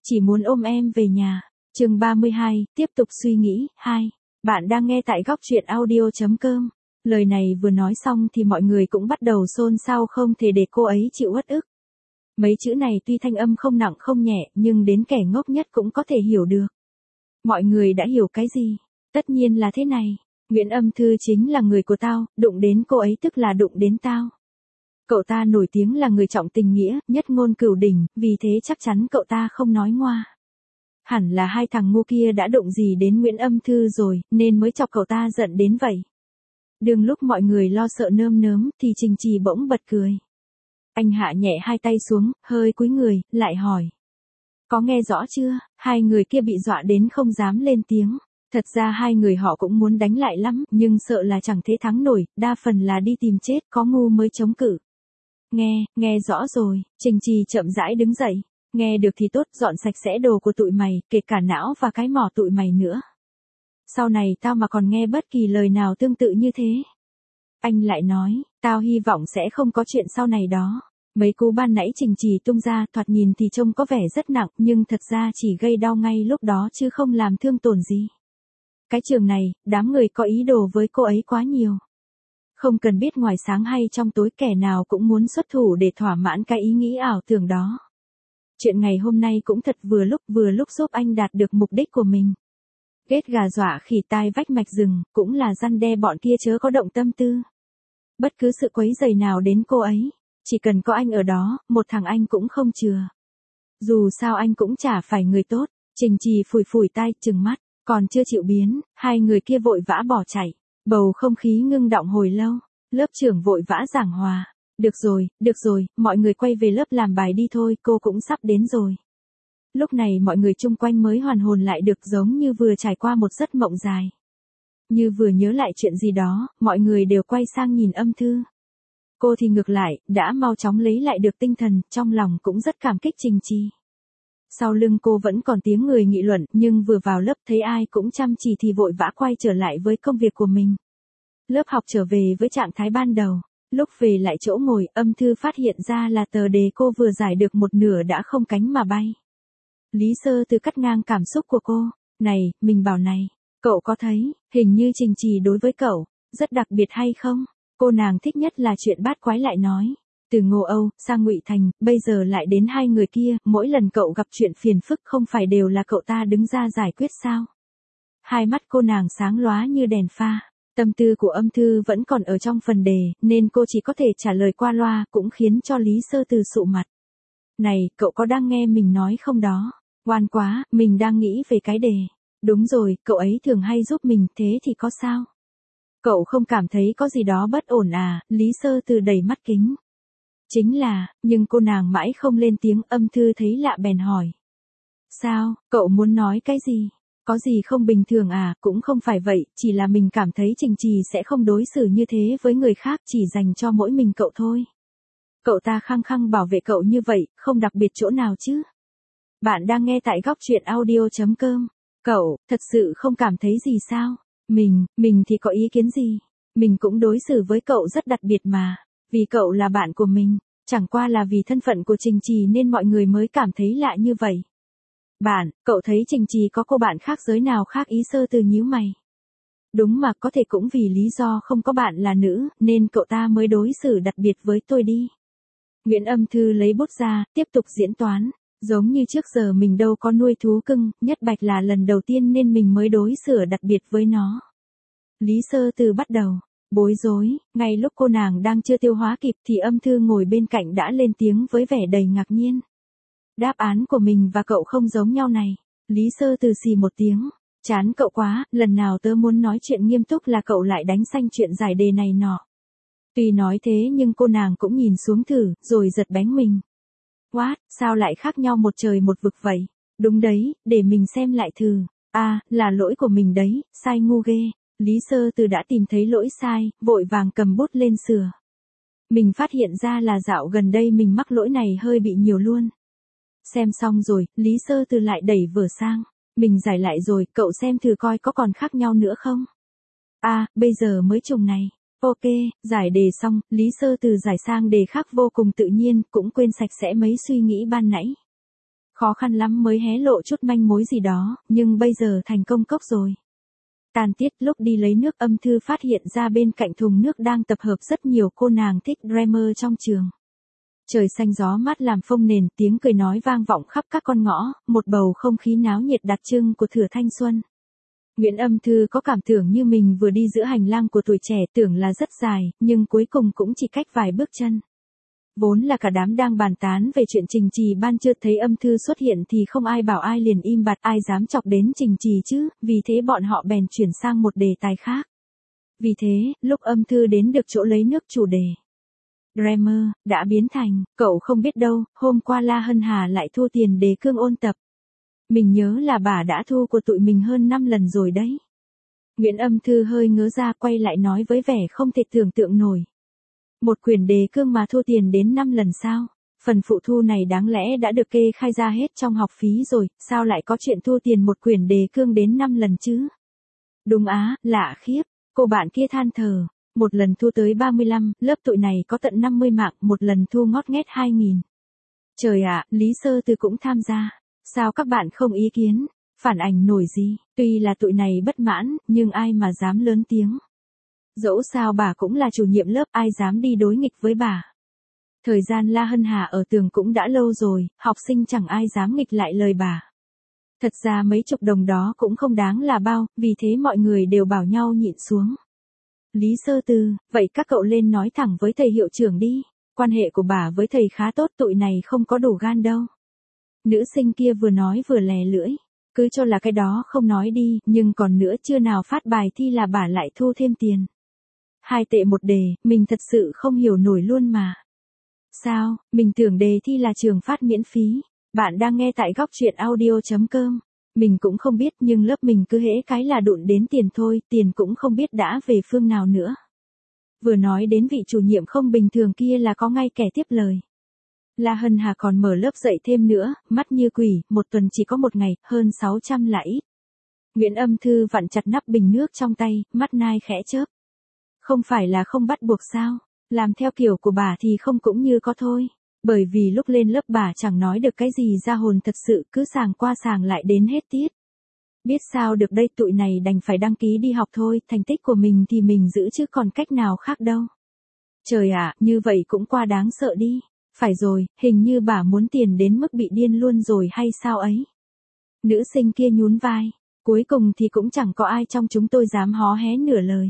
Chỉ muốn ôm em về nhà. Chương 32, tiếp tục suy nghĩ, 2. Bạn đang nghe tại góc truyện audio.com. Lời này vừa nói xong thì mọi người cũng bắt đầu xôn xao không thể để cô ấy chịu uất ức. Mấy chữ này tuy thanh âm không nặng không nhẹ nhưng đến kẻ ngốc nhất cũng có thể hiểu được. Mọi người đã hiểu cái gì? Tất nhiên là thế này. Nguyễn Âm Thư chính là người của tao, đụng đến cô ấy tức là đụng đến tao. Cậu ta nổi tiếng là người trọng tình nghĩa, nhất ngôn cửu đỉnh, vì thế chắc chắn cậu ta không nói ngoa. Hẳn là hai thằng ngu kia đã đụng gì đến Nguyễn Âm Thư rồi, nên mới chọc cậu ta giận đến vậy. Đừng lúc mọi người lo sợ nơm nớm, thì Trình Trì bỗng bật cười. Anh hạ nhẹ hai tay xuống, hơi cúi người, lại hỏi. Có nghe rõ chưa? Hai người kia bị dọa đến không dám lên tiếng. Thật ra hai người họ cũng muốn đánh lại lắm, nhưng sợ là chẳng thể thắng nổi, đa phần là đi tìm chết, có ngu mới chống cự. Nghe rõ rồi, Trình Trì chậm rãi đứng dậy. Nghe được thì tốt, dọn sạch sẽ đồ của tụi mày, kể cả não và cái mỏ tụi mày nữa. Sau này tao mà còn nghe bất kỳ lời nào tương tự như thế. Anh lại nói, tao hy vọng sẽ không có chuyện sau này đó. Mấy cú ban nãy Trình Trì tung ra thoạt nhìn thì trông có vẻ rất nặng, nhưng thật ra chỉ gây đau ngay lúc đó chứ không làm thương tổn gì. Cái trường này, đám người có ý đồ với cô ấy quá nhiều. Không cần biết ngoài sáng hay trong tối kẻ nào cũng muốn xuất thủ để thỏa mãn cái ý nghĩ ảo tưởng đó. Chuyện ngày hôm nay cũng thật vừa lúc giúp anh đạt được mục đích của mình. Ghét gà dọa khỉ tai vách mạch rừng, cũng là răn đe bọn kia chớ có động tâm tư. Bất cứ sự quấy rầy nào đến cô ấy, chỉ cần có anh ở đó, một thằng anh cũng không chừa. Dù sao anh cũng chả phải người tốt. Trình Trì phủi tai, trừng mắt, còn chưa chịu biến, hai người kia vội vã bỏ chạy. Bầu không khí ngưng đọng hồi lâu, lớp trưởng vội vã giảng hòa. Được rồi, mọi người quay về lớp làm bài đi thôi, cô cũng sắp đến rồi. Lúc này mọi người chung quanh mới hoàn hồn lại được, giống như vừa trải qua một giấc mộng dài. Như vừa nhớ lại chuyện gì đó, mọi người đều quay sang nhìn Âm Thư. Cô thì ngược lại, đã mau chóng lấy lại được tinh thần, trong lòng cũng rất cảm kích Trình Trì. Sau lưng cô vẫn còn tiếng người nghị luận, nhưng vừa vào lớp thấy ai cũng chăm chỉ thì vội vã quay trở lại với công việc của mình. Lớp học trở về với trạng thái ban đầu. Lúc về lại chỗ ngồi, Âm Thư phát hiện ra là tờ đề cô vừa giải được một nửa đã không cánh mà bay. Lý Sơ Từ cắt ngang cảm xúc của cô. Này, mình bảo này, cậu có thấy, hình như Trình Trì đối với cậu, rất đặc biệt hay không? Cô nàng thích nhất là chuyện bát quái lại nói. Từ Ngô Âu, sang Ngụy Thành, bây giờ lại đến hai người kia, mỗi lần cậu gặp chuyện phiền phức không phải đều là cậu ta đứng ra giải quyết sao? Hai mắt cô nàng sáng lóa như đèn pha. Tâm tư của Âm Thư vẫn còn ở trong phần đề, nên cô chỉ có thể trả lời qua loa, cũng khiến cho Lý Sơ Từ sụ mặt. Này, cậu có đang nghe mình nói không đó? Ngoan quá, mình đang nghĩ về cái đề. Đúng rồi, cậu ấy thường hay giúp mình, thế thì có sao? Cậu không cảm thấy có gì đó bất ổn à? Lý Sơ Từ đầy mắt kính. Chính là, nhưng cô nàng mãi không lên tiếng. Âm Thư thấy lạ bèn hỏi. Sao, cậu muốn nói cái gì? Có gì không bình thường à? Cũng không phải vậy, chỉ là mình cảm thấy Trình Trì sẽ không đối xử như thế với người khác, chỉ dành cho mỗi mình cậu thôi. Cậu ta khăng khăng bảo vệ cậu như vậy, không đặc biệt chỗ nào chứ? Bạn đang nghe tại góc truyện audio.com. Cậu, thật sự không cảm thấy gì sao? Mình thì có ý kiến gì? Mình cũng đối xử với cậu rất đặc biệt mà. Vì cậu là bạn của mình, chẳng qua là vì thân phận của Trình Trì nên mọi người mới cảm thấy lạ như vậy. Bạn, cậu thấy Trình Trì có cô bạn khác giới nào khác? Ý Sơ Từ nhíu mày. Đúng mà, có thể cũng vì lý do không có bạn là nữ, nên cậu ta mới đối xử đặc biệt với tôi đi. Nguyễn Âm Thư lấy bút ra, tiếp tục diễn toán. Giống như trước giờ mình đâu có nuôi thú cưng, Nhất Bạch là lần đầu tiên nên mình mới đối xử đặc biệt với nó. Lý Sơ Từ bắt đầu bối rối, ngay lúc cô nàng đang chưa tiêu hóa kịp thì Âm Thư ngồi bên cạnh đã lên tiếng với vẻ đầy ngạc nhiên. Đáp án của mình và cậu không giống nhau này. Lý Sơ Từ xì một tiếng. Chán cậu quá, lần nào tớ muốn nói chuyện nghiêm túc là cậu lại đánh xanh chuyện giải đề này nọ. Tuy nói thế nhưng cô nàng cũng nhìn xuống thử, rồi giật bánh mình. What, sao lại khác nhau một trời một vực vậy? Đúng đấy, để mình xem lại thử. À, là lỗi của mình đấy, sai ngu ghê. Lý Sơ Từ đã tìm thấy lỗi sai, vội vàng cầm bút lên sửa. Mình phát hiện ra là dạo gần đây mình mắc lỗi này hơi bị nhiều luôn. Xem xong rồi, Lý Sơ Từ lại đẩy vở sang. Mình giải lại rồi, cậu xem thử coi có còn khác nhau nữa không? À, bây giờ mới trùng này. Ok, giải đề xong, Lý Sơ Từ giải sang đề khác vô cùng tự nhiên, cũng quên sạch sẽ mấy suy nghĩ ban nãy. Khó khăn lắm mới hé lộ chút manh mối gì đó, nhưng bây giờ thành công cốc rồi. Tàn tiết lúc đi lấy nước, Âm Thư phát hiện ra bên cạnh thùng nước đang tập hợp rất nhiều cô nàng thích dreamer trong trường. Trời xanh gió mát làm phông nền, tiếng cười nói vang vọng khắp các con ngõ, một bầu không khí náo nhiệt đặc trưng của thửa thanh xuân. Nguyễn Âm Thư có cảm tưởng như mình vừa đi giữa hành lang của tuổi trẻ, tưởng là rất dài, nhưng cuối cùng cũng chỉ cách vài bước chân. Vốn là cả đám đang bàn tán về chuyện Trình Trì ban, chưa thấy Âm Thư xuất hiện thì không ai bảo ai liền im bặt, ai dám chọc đến Trình Trì chứ, vì thế bọn họ bèn chuyển sang một đề tài khác. Vì thế, lúc Âm Thư đến được chỗ lấy nước, chủ đề Dreamer đã biến thành, cậu không biết đâu, hôm qua La Hân Hà lại thu tiền đề cương ôn tập. Mình nhớ là bà đã thu của tụi mình hơn 5 lần rồi đấy. Nguyễn Âm Thư hơi ngớ ra, quay lại nói với vẻ không thể tưởng tượng nổi. Một quyển đề cương mà thu tiền đến 5 lần sao? Phần phụ thu này đáng lẽ đã được kê khai ra hết trong học phí rồi, sao lại có chuyện thu tiền một quyển đề cương đến 5 lần chứ? Đúng á, lạ khiếp, cô bạn kia than thở. Một lần thu tới 35, lớp tụi này có tận 50 mạng, một lần thu ngót nghét 2.000. Trời ạ, Lý Sơ Từ cũng tham gia. Sao các bạn không ý kiến, phản ảnh nổi gì? Tuy là tụi này bất mãn, nhưng ai mà dám lớn tiếng. Dẫu sao bà cũng là chủ nhiệm lớp, ai dám đi đối nghịch với bà. Thời gian La Hân Hà ở tường cũng đã lâu rồi, học sinh chẳng ai dám nghịch lại lời bà. Thật ra mấy chục đồng đó cũng không đáng là bao, vì thế mọi người đều bảo nhau nhịn xuống. Lý Sơ Từ, vậy các cậu lên nói thẳng với thầy hiệu trưởng đi, quan hệ của bà với thầy khá tốt, tụi này không có đủ gan đâu. Nữ sinh kia vừa nói vừa lè lưỡi, cứ cho là cái đó không nói đi, nhưng còn nữa chưa nào phát bài thi là bà lại thu thêm tiền. 2 tệ một đề, mình thật sự không hiểu nổi luôn mà. Sao, mình tưởng đề thi là trường phát miễn phí. Bạn đang nghe tại góc truyện audio.com. Mình cũng không biết, nhưng lớp mình cứ hễ cái là đụng đến tiền thôi, tiền cũng không biết đã về phương nào nữa. Vừa nói đến vị chủ nhiệm không bình thường kia là có ngay kẻ tiếp lời. La Hân Hà còn mở lớp dạy thêm nữa, mắt như quỷ, một tuần chỉ có một ngày, hơn 600 là ít. Nguyễn Âm Thư vặn chặt nắp bình nước trong tay, mắt nai khẽ chớp. Không phải là không bắt buộc sao, làm theo kiểu của bà thì không cũng như có thôi. Bởi vì lúc lên lớp bà chẳng nói được cái gì ra hồn thật sự, cứ sàng qua sàng lại đến hết tiết. Biết sao được đây, tụi này đành phải đăng ký đi học thôi, thành tích của mình thì mình giữ chứ còn cách nào khác đâu. Trời ạ, như vậy cũng quá đáng sợ đi. Phải rồi, hình như bà muốn tiền đến mức bị điên luôn rồi hay sao ấy. Nữ sinh kia nhún vai, cuối cùng thì cũng chẳng có ai trong chúng tôi dám hó hé nửa lời.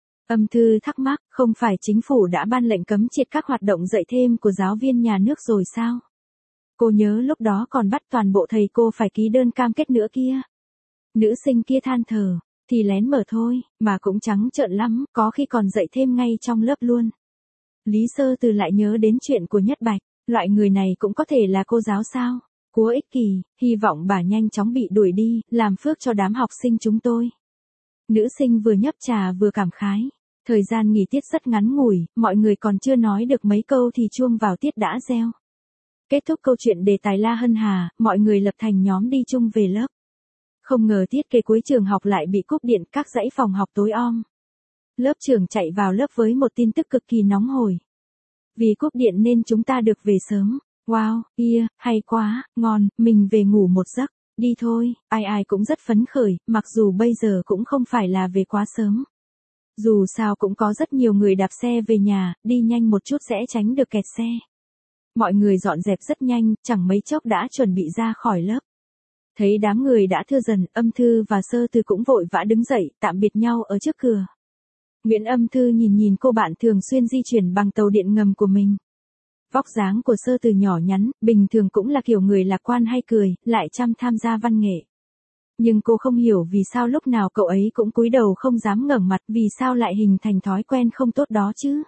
Âm Thư thắc mắc, không phải chính phủ đã ban lệnh cấm triệt các hoạt động dạy thêm của giáo viên nhà nước rồi sao? Cô nhớ lúc đó còn bắt toàn bộ thầy cô phải ký đơn cam kết nữa kia. Nữ sinh kia than thở, thì lén mở thôi, mà cũng trắng trợn lắm, có khi còn dạy thêm ngay trong lớp luôn. Lý Sơ Từ lại nhớ đến chuyện của Nhất Bạch, loại người này cũng có thể là cô giáo sao? Cúa ích kỷ, hy vọng bà nhanh chóng bị đuổi đi, làm phước cho đám học sinh chúng tôi. Nữ sinh vừa nhấp trà vừa cảm khái. Thời gian nghỉ tiết rất ngắn ngủi, mọi người còn chưa nói được mấy câu thì chuông vào tiết đã reo. Kết thúc câu chuyện đề tài La Hân Hà, mọi người lập thành nhóm đi chung về lớp. Không ngờ tiết kế cuối trường học lại bị cúp điện, các dãy phòng học tối om. Lớp trưởng chạy vào lớp với một tin tức cực kỳ nóng hổi. Vì cúp điện nên chúng ta được về sớm. Wow, hay quá, ngon, mình về ngủ một giấc. Đi thôi, ai ai cũng rất phấn khởi, mặc dù bây giờ cũng không phải là về quá sớm. Dù sao cũng có rất nhiều người đạp xe về nhà, đi nhanh một chút sẽ tránh được kẹt xe. Mọi người dọn dẹp rất nhanh, chẳng mấy chốc đã chuẩn bị ra khỏi lớp. Thấy đám người đã thưa dần, Âm Thư và Sơ Từ cũng vội vã đứng dậy, tạm biệt nhau ở trước cửa. Nguyễn Âm Thư nhìn cô bạn thường xuyên di chuyển bằng tàu điện ngầm của mình. Vóc dáng của Sơ Từ nhỏ nhắn, bình thường cũng là kiểu người lạc quan hay cười, lại chăm tham gia văn nghệ. Nhưng cô không hiểu vì sao lúc nào cậu ấy cũng cúi đầu không dám ngẩng mặt, vì sao lại hình thành thói quen không tốt đó chứ.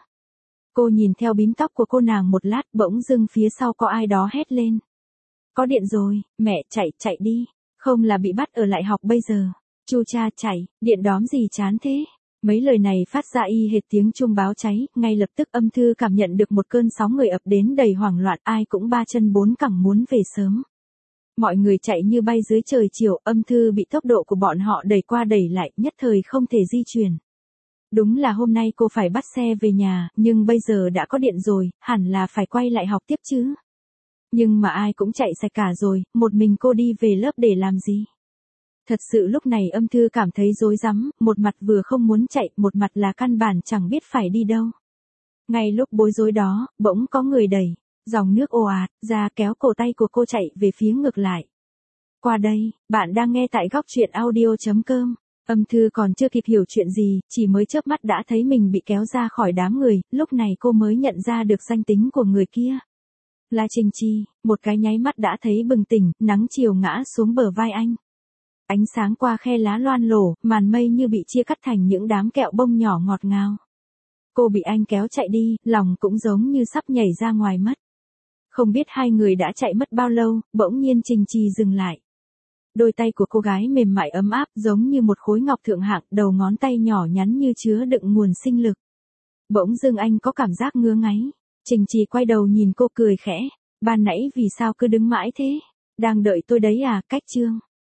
Cô nhìn theo bím tóc của cô nàng một lát, bỗng dưng phía sau có ai đó hét lên. Có điện rồi, mẹ chạy đi, không là bị bắt ở lại học bây giờ. Chu cha chạy, điện đóm gì chán thế. Mấy lời này phát ra y hệt tiếng chuông báo cháy, ngay lập tức Âm Thư cảm nhận được một cơn sóng người ập đến đầy hoảng loạn, ai cũng ba chân bốn cẳng muốn về sớm. Mọi người chạy như bay dưới trời chiều, Âm Thư bị tốc độ của bọn họ đẩy qua đẩy lại, nhất thời không thể di chuyển. Đúng là hôm nay cô phải bắt xe về nhà, nhưng bây giờ đã có điện rồi, hẳn là phải quay lại học tiếp chứ. Nhưng mà ai cũng chạy sạch cả rồi, một mình cô đi về lớp để làm gì? Thật sự lúc này Âm Thư cảm thấy rối rắm, một mặt vừa không muốn chạy, một mặt là căn bản chẳng biết phải đi đâu. Ngay lúc bối rối đó, bỗng có người đẩy, dòng nước ồ ạt, ra kéo cổ tay của cô chạy về phía ngược lại. Qua đây, bạn đang nghe tại góc truyện audio.com. Âm Thư còn chưa kịp hiểu chuyện gì, chỉ mới chớp mắt đã thấy mình bị kéo ra khỏi đám người, lúc này cô mới nhận ra được danh tính của người kia. Là Trình Trì, một cái nháy mắt đã thấy bừng tỉnh, nắng chiều ngã xuống bờ vai anh. Ánh sáng qua khe lá loan lổ, màn mây như bị chia cắt thành những đám kẹo bông nhỏ ngọt ngào. Cô bị anh kéo chạy đi, lòng cũng giống như sắp nhảy ra ngoài mất. Không biết hai người đã chạy mất bao lâu, bỗng nhiên Trình Trì dừng lại. Đôi tay của cô gái mềm mại ấm áp giống như một khối ngọc thượng hạng, đầu ngón tay nhỏ nhắn như chứa đựng nguồn sinh lực. Bỗng dưng anh có cảm giác ngứa ngáy. Trình Trì quay đầu nhìn cô cười khẽ. Ban nãy vì sao cứ đứng mãi thế? Đang đợi tôi đấy à, Cách Trương.